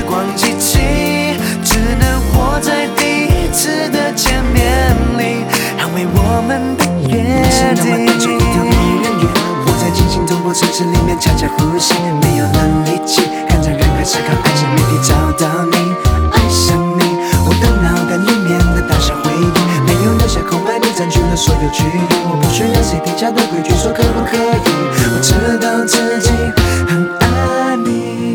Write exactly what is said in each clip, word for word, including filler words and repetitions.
光机器，只能活在第一次的见面里，捍卫我们的约定。那是那么单纯一条迷人鱼，我在惊心动魄城市里面悄悄呼吸，没有了力气，看着人海思考爱情谜题，找到你，爱上你，我的脑袋里面的大小回忆，没有留下空白，你占据了所有区域，我不需要谁定下的规矩说可不可以，我知道自己很爱你。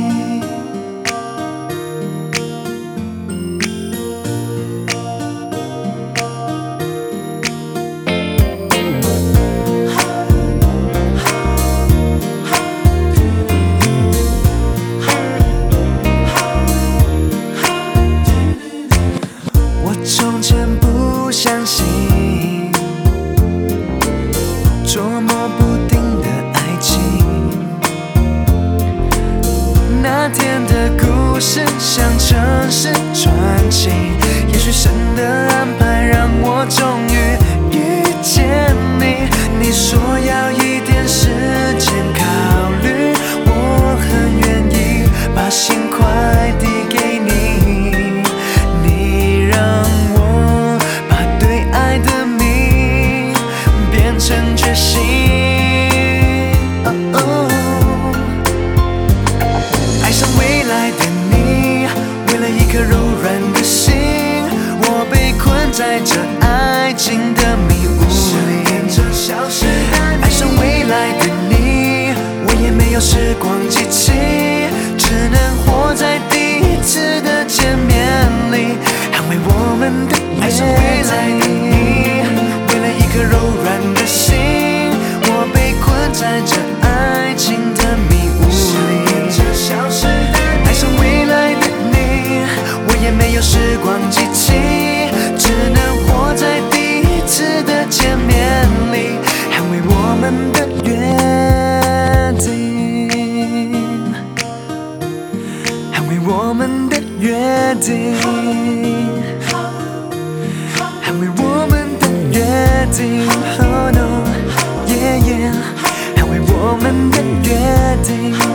从前不相信捉摸不定的爱情，那天的故事像城市传奇，也许神的安排让我终于遇见你。你说要一点时间考虑，我很愿意把心快递给你。成决心、oh oh、爱上未来的你，为了一颗柔软的心，我被困在这爱情的迷雾里。爱上未来的你，我也没有时光机器，只能活在第一次的见面里，捍卫我们的约定。爱上未来的你，为了一颗柔软的心，我被困在这爱情的迷雾里。爱上未来的你，我也没有时光机器，只能活在第一次的见面里，捍卫我们的约定，捍卫我们的约定，捍卫我们的约定。Oh no, yeah yeah， 捍卫我们的约定。